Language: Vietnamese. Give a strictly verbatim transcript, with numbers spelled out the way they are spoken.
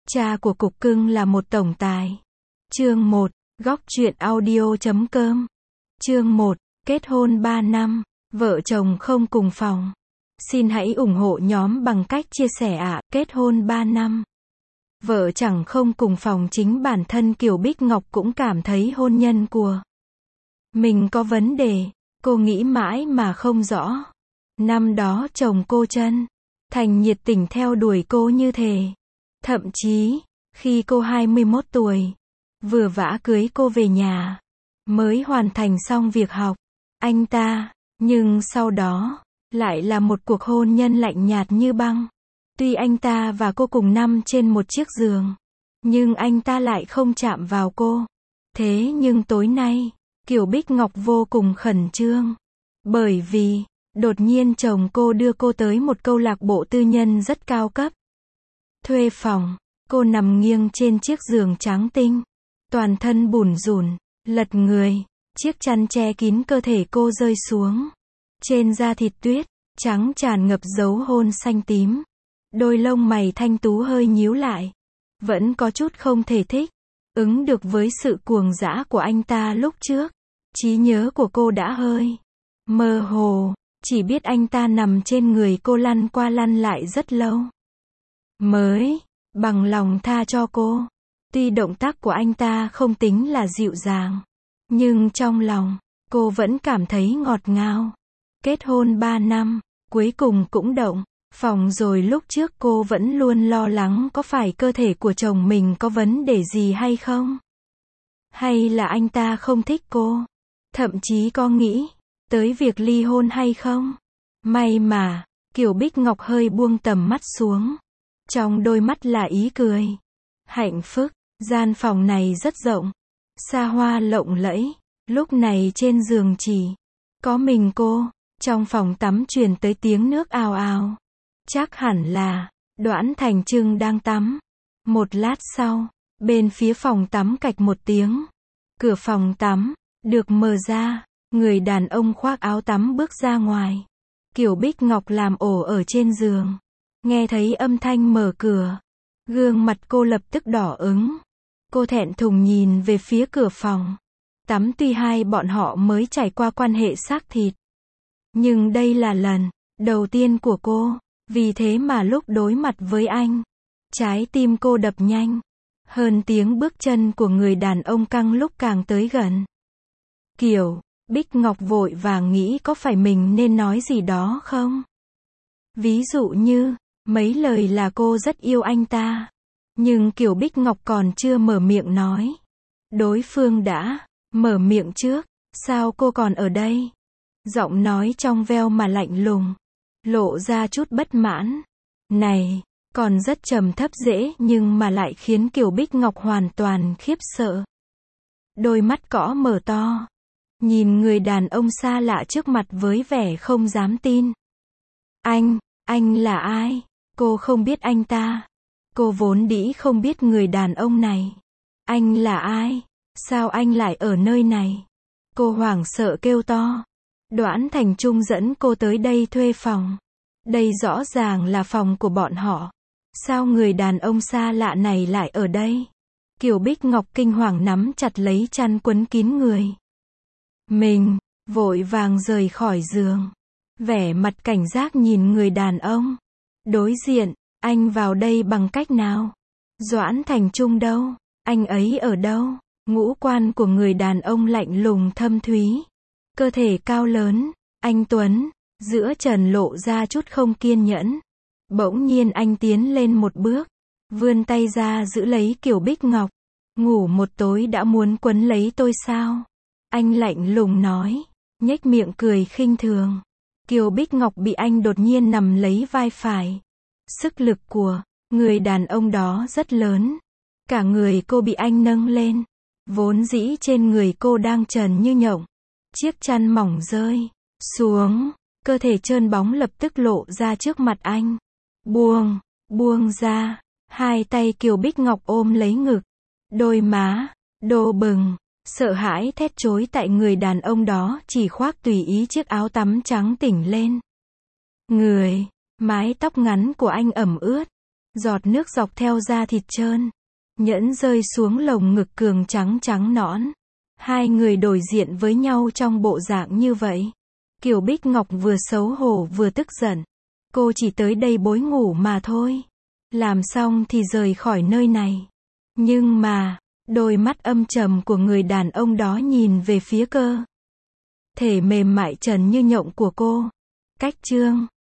Cha của cục cưng là một tổng tài. Chương một, góc truyện audio chấm com. Chương một, kết hôn ba năm, vợ chồng không cùng phòng. Xin hãy ủng hộ nhóm bằng cách chia sẻ ạ, à, kết hôn ba năm. Vợ chẳng không cùng phòng, chính bản thân Kiều Bích Ngọc cũng cảm thấy hôn nhân của mình có vấn đề. Cô nghĩ mãi mà không rõ. Năm đó chồng cô chân thành nhiệt tình theo đuổi cô như thế. Thậm chí, khi cô hai mươi mốt tuổi, vừa vã cưới cô về nhà, mới hoàn thành xong việc học, anh ta, nhưng sau đó, lại là một cuộc hôn nhân lạnh nhạt như băng. Tuy anh ta và cô cùng nằm trên một chiếc giường, nhưng anh ta lại không chạm vào cô. Thế nhưng tối nay, Kiều Bích Ngọc vô cùng khẩn trương. Bởi vì, đột nhiên chồng cô đưa cô tới một câu lạc bộ tư nhân rất cao cấp. Thuê phòng, cô nằm nghiêng trên chiếc giường trắng tinh. Toàn thân bủn rủn, lật người, chiếc chăn che kín cơ thể cô rơi xuống. Trên da thịt tuyết, trắng tràn ngập dấu hôn xanh tím. Đôi lông mày thanh tú hơi nhíu lại. Vẫn có chút không thể thích, ứng được với sự cuồng dã của anh ta lúc trước. Trí nhớ của cô đã hơi mơ hồ, chỉ biết anh ta nằm trên người cô lăn qua lăn lại rất lâu. Mới bằng lòng tha cho cô. Tuy động tác của anh ta không tính là dịu dàng, nhưng trong lòng, cô vẫn cảm thấy ngọt ngào. Kết hôn ba năm, cuối cùng cũng động phòng rồi. Lúc trước cô vẫn luôn lo lắng có phải cơ thể của chồng mình có vấn đề gì hay không? Hay là anh ta không thích cô? Thậm chí có nghĩ tới việc ly hôn hay không? May mà, Kiều Bích Ngọc hơi buông tầm mắt xuống. Trong đôi mắt là ý cười, hạnh phúc. Gian phòng này rất rộng, xa hoa lộng lẫy. Lúc này trên giường chỉ có mình cô. Trong phòng tắm truyền tới tiếng nước ào ào. Chắc hẳn là Doãn Thành Trưng đang tắm. Một lát sau, bên phía phòng tắm cạch một tiếng. Cửa phòng tắm được mở ra, người đàn ông khoác áo tắm bước ra ngoài. Kiều Bích Ngọc làm ổ ở trên giường, nghe thấy âm thanh mở cửa, gương mặt cô lập tức đỏ ửng. Cô thẹn thùng nhìn về phía cửa phòng tắm. Tuy hai bọn họ mới trải qua quan hệ xác thịt, nhưng đây là lần đầu tiên của cô. Vì thế mà lúc đối mặt với anh, trái tim cô đập nhanh hơn tiếng bước chân của người đàn ông căng lúc càng tới gần. Kiều Bích Ngọc vội vàng nghĩ có phải mình nên nói gì đó không? Ví dụ như, mấy lời là cô rất yêu anh ta. Nhưng Kiều Bích Ngọc còn chưa mở miệng nói, đối phương đã mở miệng trước. Sao cô còn ở đây? Giọng nói trong veo mà lạnh lùng, lộ ra chút bất mãn. Này, còn rất trầm thấp dễ nhưng mà lại khiến Kiều Bích Ngọc hoàn toàn khiếp sợ. Đôi mắt cõ mở to, nhìn người đàn ông xa lạ trước mặt với vẻ không dám tin. Anh, anh là ai? Cô không biết anh ta. Cô vốn dĩ không biết người đàn ông này. Anh là ai? Sao anh lại ở nơi này? Cô hoảng sợ kêu to. Doãn Thành Trung dẫn cô tới đây thuê phòng. Đây rõ ràng là phòng của bọn họ. Sao người đàn ông xa lạ này lại ở đây? Kiều Bích Ngọc kinh hoàng nắm chặt lấy chăn quấn kín người mình, vội vàng rời khỏi giường. Vẻ mặt cảnh giác nhìn người đàn ông đối diện. Anh vào đây bằng cách nào? Doãn Thành Trung đâu? Anh ấy ở đâu? Ngũ quan của người đàn ông lạnh lùng thâm thúy. Cơ thể cao lớn, anh tuấn, giữa trần lộ ra chút không kiên nhẫn. Bỗng nhiên anh tiến lên một bước, vươn tay ra giữ lấy Kiều Bích Ngọc. Ngủ một tối đã muốn quấn lấy tôi sao? Anh lạnh lùng nói, nhếch miệng cười khinh thường. Kiều Bích Ngọc bị anh đột nhiên nằm lấy vai phải. Sức lực của người đàn ông đó rất lớn. Cả người cô bị anh nâng lên. Vốn dĩ trên người cô đang trần như nhộng. Chiếc chăn mỏng rơi xuống, cơ thể trơn bóng lập tức lộ ra trước mặt anh. Buông, buông ra. Hai tay Kiều Bích Ngọc ôm lấy ngực. Đôi má đỏ bừng, sợ hãi thét chối tại người đàn ông đó chỉ khoác tùy ý chiếc áo tắm trắng tỉnh lên. Người, mái tóc ngắn của anh ẩm ướt. Giọt nước dọc theo da thịt trơn, nhẫn rơi xuống lồng ngực cường trắng trắng nõn. Hai người đối diện với nhau trong bộ dạng như vậy. Kiều Bích Ngọc vừa xấu hổ vừa tức giận. Cô chỉ tới đây bối ngủ mà thôi. Làm xong thì rời khỏi nơi này. Nhưng mà, đôi mắt âm trầm của người đàn ông đó nhìn về phía cơ thể mềm mại trần như nhộng của cô. Cách chương